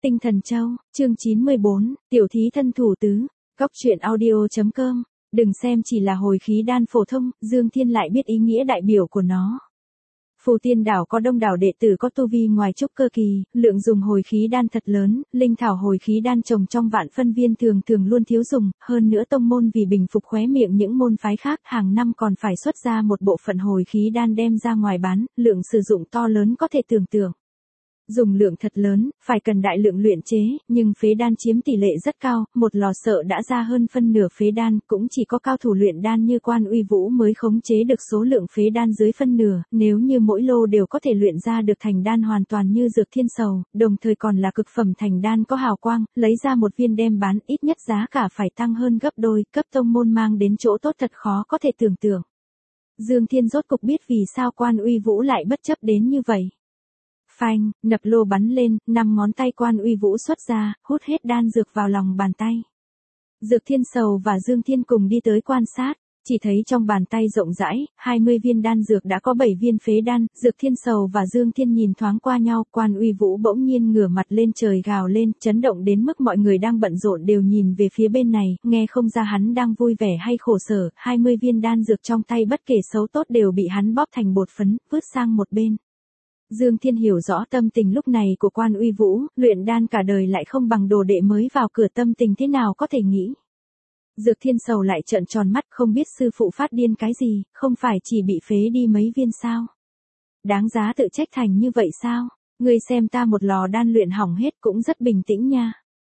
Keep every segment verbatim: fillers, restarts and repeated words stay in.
Tinh Thần Châu, chương chín mươi bốn, Tiểu thí thân thủ tứ, Góc truyện audio chấm com. Đừng xem chỉ là hồi khí đan phổ thông, Dương Thiên lại biết ý nghĩa đại biểu của nó. Phù Tiên đảo có đông đảo đệ tử có tu vi ngoài trúc cơ kỳ, lượng dùng hồi khí đan thật lớn, linh thảo hồi khí đan trồng trong vạn phân viên thường thường luôn thiếu dùng, hơn nữa tông môn vì bình phục khóe miệng những môn phái khác, hàng năm còn phải xuất ra một bộ phận hồi khí đan đem ra ngoài bán, lượng sử dụng to lớn có thể tưởng tượng. Dùng lượng thật lớn, phải cần đại lượng luyện chế, nhưng phế đan chiếm tỷ lệ rất cao, một lò sợ đã ra hơn phân nửa phế đan, cũng chỉ có cao thủ luyện đan như Quan Uy Vũ mới khống chế được số lượng phế đan dưới phân nửa, nếu như mỗi lô đều có thể luyện ra được thành đan hoàn toàn như Dược Thiên Sầu, đồng thời còn là cực phẩm thành đan có hào quang, lấy ra một viên đem bán ít nhất giá cả phải tăng hơn gấp đôi, cấp tông môn mang đến chỗ tốt thật khó có thể tưởng tượng. Dương Thiên rốt cục biết vì sao Quan Uy Vũ lại bất chấp đến như vậy. Phanh, nập lô bắn lên, năm ngón tay Quan Uy Vũ xuất ra, hút hết đan dược vào lòng bàn tay. Dược Thiên Sầu và Dương Thiên cùng đi tới quan sát, chỉ thấy trong bàn tay rộng rãi, hai mươi viên đan dược đã có bảy viên phế đan, Dược Thiên Sầu và Dương Thiên nhìn thoáng qua nhau, Quan Uy Vũ bỗng nhiên ngửa mặt lên trời gào lên, chấn động đến mức mọi người đang bận rộn đều nhìn về phía bên này, nghe không ra hắn đang vui vẻ hay khổ sở, hai mươi viên đan dược trong tay bất kể xấu tốt đều bị hắn bóp thành bột phấn, vứt sang một bên. Dương Thiên hiểu rõ tâm tình lúc này của Quan Uy Vũ, luyện đan cả đời lại không bằng đồ đệ mới vào cửa, tâm tình thế nào có thể nghĩ. Dược Thiên Sầu lại trợn tròn mắt, không biết sư phụ phát điên cái gì, không phải chỉ bị phế đi mấy viên sao? Đáng giá tự trách thành như vậy sao? Ngươi xem ta một lò đan luyện hỏng hết cũng rất bình tĩnh nha.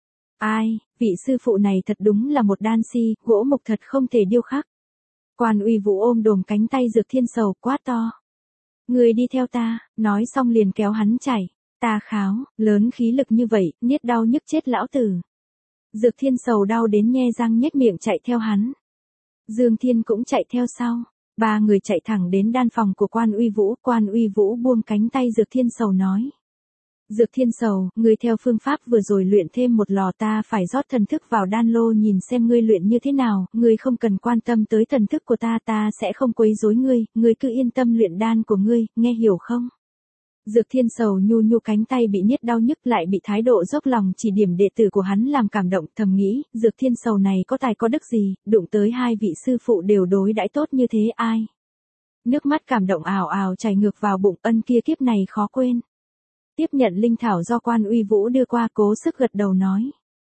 Ai, vị sư phụ này thật đúng là một đan si, gỗ mục thật không thể điêu khắc. Quan Uy Vũ ôm đồm cánh tay Dược Thiên Sầu quát to. Người đi theo ta, nói xong liền kéo hắn chạy. Ta kháo, lớn khí lực như vậy, niết đau nhức chết lão tử. Dược Thiên Sầu đau đến nhe răng nhếch miệng chạy theo hắn. Dương Thiên cũng chạy theo sau. Ba người chạy thẳng đến đan phòng của Quan Uy Vũ. Quan Uy Vũ buông cánh tay Dược Thiên Sầu nói. Dược Thiên Sầu, ngươi theo phương pháp vừa rồi luyện thêm một lò, ta phải rót thần thức vào đan lô nhìn xem ngươi luyện như thế nào, ngươi không cần quan tâm tới thần thức của ta, ta sẽ không quấy rối ngươi, ngươi cứ yên tâm luyện đan của ngươi, nghe hiểu không? Dược Thiên Sầu nhu nhu cánh tay bị niết đau nhức lại bị thái độ dốc lòng chỉ điểm đệ tử của hắn làm cảm động, thầm nghĩ, Dược Thiên Sầu này có tài có đức gì, đụng tới hai vị sư phụ đều đối đãi tốt như thế ai? Nước mắt cảm động ào ào chảy ngược vào bụng, ân kia kiếp này khó quên. Tiếp nhận linh thảo do Quan Uy Vũ đưa qua, cố sức gật đầu nói.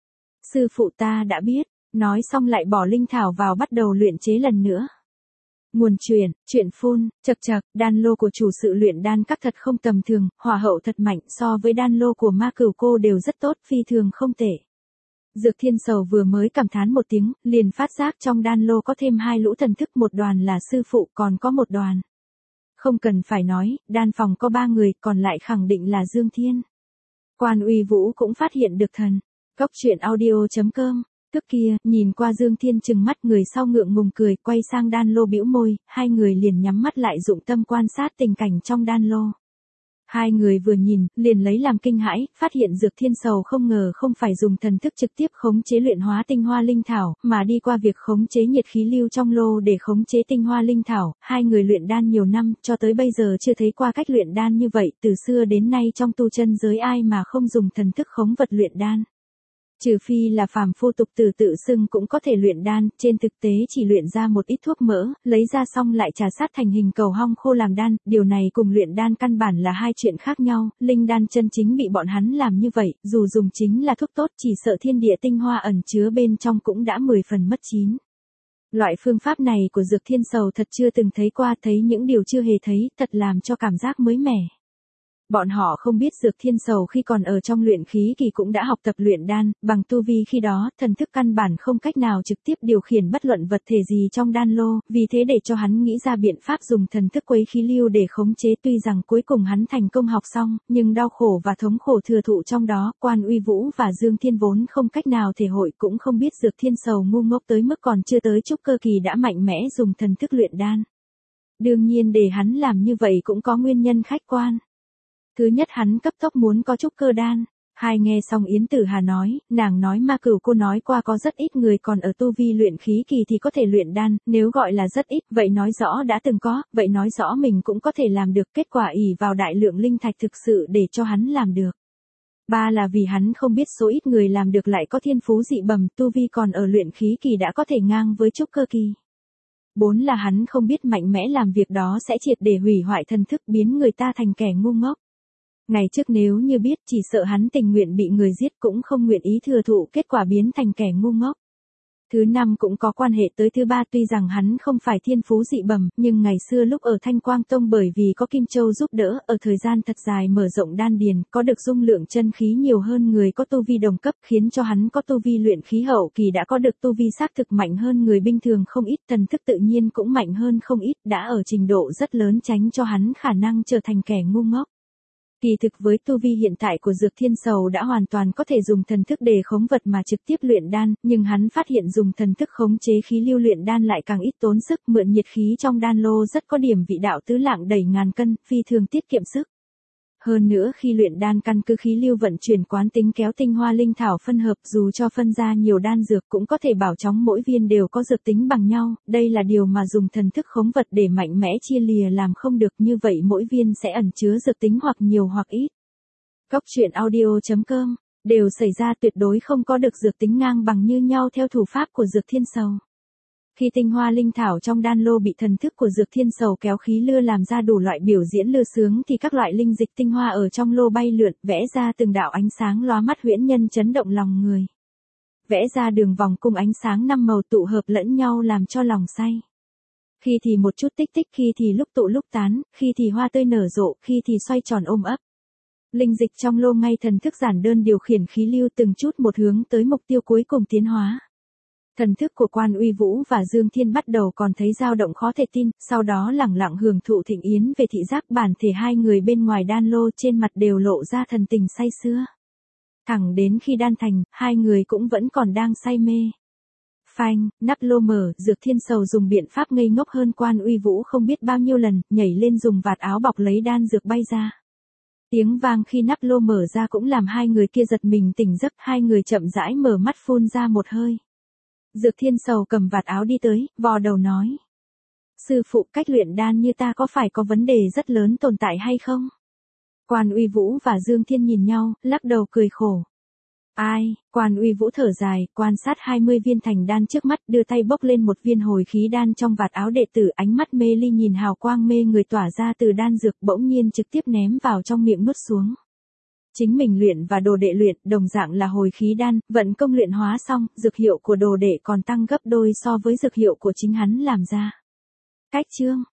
Sư phụ ta đã biết, nói xong lại bỏ linh thảo vào bắt đầu luyện chế lần nữa. Nguồn truyền, chuyện phun, chật chật, đan lô của chủ sự luyện đan các thật không tầm thường, hỏa hậu thật mạnh, so với đan lô của Ma Cửu cô đều rất tốt, phi thường không tệ. Dược Thiên Sầu vừa mới cảm thán một tiếng, liền phát giác trong đan lô có thêm hai lũ thần thức, một đoàn là sư phụ còn có một đoàn. Không cần phải nói, đan phòng có ba người, còn lại khẳng định là Dương Thiên. Quan Uy Vũ cũng phát hiện được thần. Góc truyện audio chấm com. Tức kia, nhìn qua Dương Thiên chừng mắt, người sau ngượng ngùng cười, quay sang đan lô bĩu môi, hai người liền nhắm mắt lại dụng tâm quan sát tình cảnh trong đan lô. Hai người vừa nhìn, liền lấy làm kinh hãi, phát hiện Dược Thiên Sầu không ngờ không phải dùng thần thức trực tiếp khống chế luyện hóa tinh hoa linh thảo, mà đi qua việc khống chế nhiệt khí lưu trong lô để khống chế tinh hoa linh thảo. Hai người luyện đan nhiều năm, cho tới bây giờ chưa thấy qua cách luyện đan như vậy, từ xưa đến nay trong tu chân giới ai mà không dùng thần thức khống vật luyện đan. Trừ phi là phàm phu tục tử tự xưng cũng có thể luyện đan, trên thực tế chỉ luyện ra một ít thuốc mỡ, lấy ra xong lại trà sát thành hình cầu hong khô làm đan, điều này cùng luyện đan căn bản là hai chuyện khác nhau, linh đan chân chính bị bọn hắn làm như vậy, dù dùng chính là thuốc tốt chỉ sợ thiên địa tinh hoa ẩn chứa bên trong cũng đã mười phần mất chín. Loại phương pháp này của Dược Thiên Sầu thật chưa từng thấy qua, thấy những điều chưa hề thấy, thật làm cho cảm giác mới mẻ. Bọn họ không biết Dược Thiên Sầu khi còn ở trong luyện khí kỳ cũng đã học tập luyện đan, bằng tu vi khi đó, thần thức căn bản không cách nào trực tiếp điều khiển bất luận vật thể gì trong đan lô, vì thế để cho hắn nghĩ ra biện pháp dùng thần thức quấy khí lưu để khống chế, tuy rằng cuối cùng hắn thành công học xong, nhưng đau khổ và thống khổ thừa thụ trong đó, Quan Uy Vũ và Dương Thiên vốn không cách nào thể hội, cũng không biết Dược Thiên Sầu ngu ngốc tới mức còn chưa tới trúc cơ kỳ đã mạnh mẽ dùng thần thức luyện đan. Đương nhiên để hắn làm như vậy cũng có nguyên nhân khách quan. Thứ nhất, hắn cấp tốc muốn có trúc cơ đan. Hai, nghe xong Yến Tử Hà nói, nàng nói Ma Cửu cô nói qua có rất ít người còn ở tu vi luyện khí kỳ thì có thể luyện đan, nếu gọi là rất ít, vậy nói rõ đã từng có, vậy nói rõ mình cũng có thể làm được, kết quả ỷ vào đại lượng linh thạch thực sự để cho hắn làm được. Ba là vì hắn không biết số ít người làm được lại có thiên phú dị bẩm, tu vi còn ở luyện khí kỳ đã có thể ngang với trúc cơ kỳ. Bốn là hắn không biết mạnh mẽ làm việc đó sẽ triệt để hủy hoại thần thức, biến người ta thành kẻ ngu ngốc. Ngày trước nếu như biết, chỉ sợ hắn tình nguyện bị người giết cũng không nguyện ý thừa thụ kết quả biến thành kẻ ngu ngốc. Thứ năm cũng có quan hệ tới thứ ba, tuy rằng hắn không phải thiên phú dị bẩm, nhưng ngày xưa lúc ở Thanh Quang Tông bởi vì có Kim Châu giúp đỡ, ở thời gian thật dài mở rộng đan điền, có được dung lượng chân khí nhiều hơn người có tu vi đồng cấp, khiến cho hắn có tu vi luyện khí hậu kỳ đã có được tu vi xác thực mạnh hơn người bình thường không ít, thần thức tự nhiên cũng mạnh hơn không ít, đã ở trình độ rất lớn tránh cho hắn khả năng trở thành kẻ ngu ngốc. Kỳ thực với tu vi hiện tại của Dược Thiên Sầu đã hoàn toàn có thể dùng thần thức để khống vật mà trực tiếp luyện đan, nhưng hắn phát hiện dùng thần thức khống chế khí lưu luyện đan lại càng ít tốn sức, mượn nhiệt khí trong đan lô rất có điểm vị đạo tứ lạng đẩy ngàn cân, phi thường tiết kiệm sức. Hơn nữa khi luyện đan căn cứ khí lưu vận chuyển quán tính kéo tinh hoa linh thảo phân hợp, dù cho phân ra nhiều đan dược cũng có thể bảo chóng mỗi viên đều có dược tính bằng nhau, đây là điều mà dùng thần thức khống vật để mạnh mẽ chia lìa làm không được, như vậy mỗi viên sẽ ẩn chứa dược tính hoặc nhiều hoặc ít. Cốc truyện audio chấm com đều xảy ra tuyệt đối không có được dược tính ngang bằng như nhau theo thủ pháp của Dược Thiên Sầu. Khi tinh hoa linh thảo trong đan lô bị thần thức của Dược Thiên Sầu kéo khí lưa làm ra đủ loại biểu diễn lưa sướng thì các loại linh dịch tinh hoa ở trong lô bay lượn, vẽ ra từng đạo ánh sáng lóa mắt huyễn nhân chấn động lòng người. Vẽ ra đường vòng cung ánh sáng năm màu tụ hợp lẫn nhau làm cho lòng say. Khi thì một chút tích tích, khi thì lúc tụ lúc tán, khi thì hoa tươi nở rộ, khi thì xoay tròn ôm ấp. Linh dịch trong lô ngay thần thức giản đơn điều khiển khí lưu từng chút một hướng tới mục tiêu cuối cùng tiến hóa. Thần thức của Quan Uy Vũ và Dương Thiên bắt đầu còn thấy dao động khó thể tin, sau đó lẳng lặng hưởng thụ thịnh yến về thị giác, bản thể hai người bên ngoài đan lô trên mặt đều lộ ra thần tình say sưa. Thẳng đến khi đan thành, hai người cũng vẫn còn đang say mê. Phanh, nắp lô mở, Dược Thiên Sầu dùng biện pháp ngây ngốc hơn Quan Uy Vũ không biết bao nhiêu lần, nhảy lên dùng vạt áo bọc lấy đan dược bay ra. Tiếng vang khi nắp lô mở ra cũng làm hai người kia giật mình tỉnh giấc, hai người chậm rãi mở mắt phun ra một hơi. Dược Thiên Sầu cầm vạt áo đi tới, vò đầu nói. Sư phụ, cách luyện đan như ta có phải có vấn đề rất lớn tồn tại hay không? Quan Uy Vũ và Dương Thiên nhìn nhau, lắc đầu cười khổ. Ai, Quan Uy Vũ thở dài, quan sát hai mươi viên thành đan trước mắt, đưa tay bốc lên một viên hồi khí đan trong vạt áo đệ tử, ánh mắt mê ly nhìn hào quang mê người tỏa ra từ đan dược, bỗng nhiên trực tiếp ném vào trong miệng nuốt xuống. Chính mình luyện và đồ đệ luyện, đồng dạng là hồi khí đan, vận công luyện hóa xong, dược hiệu của đồ đệ còn tăng gấp đôi so với dược hiệu của chính hắn làm ra. Cách chương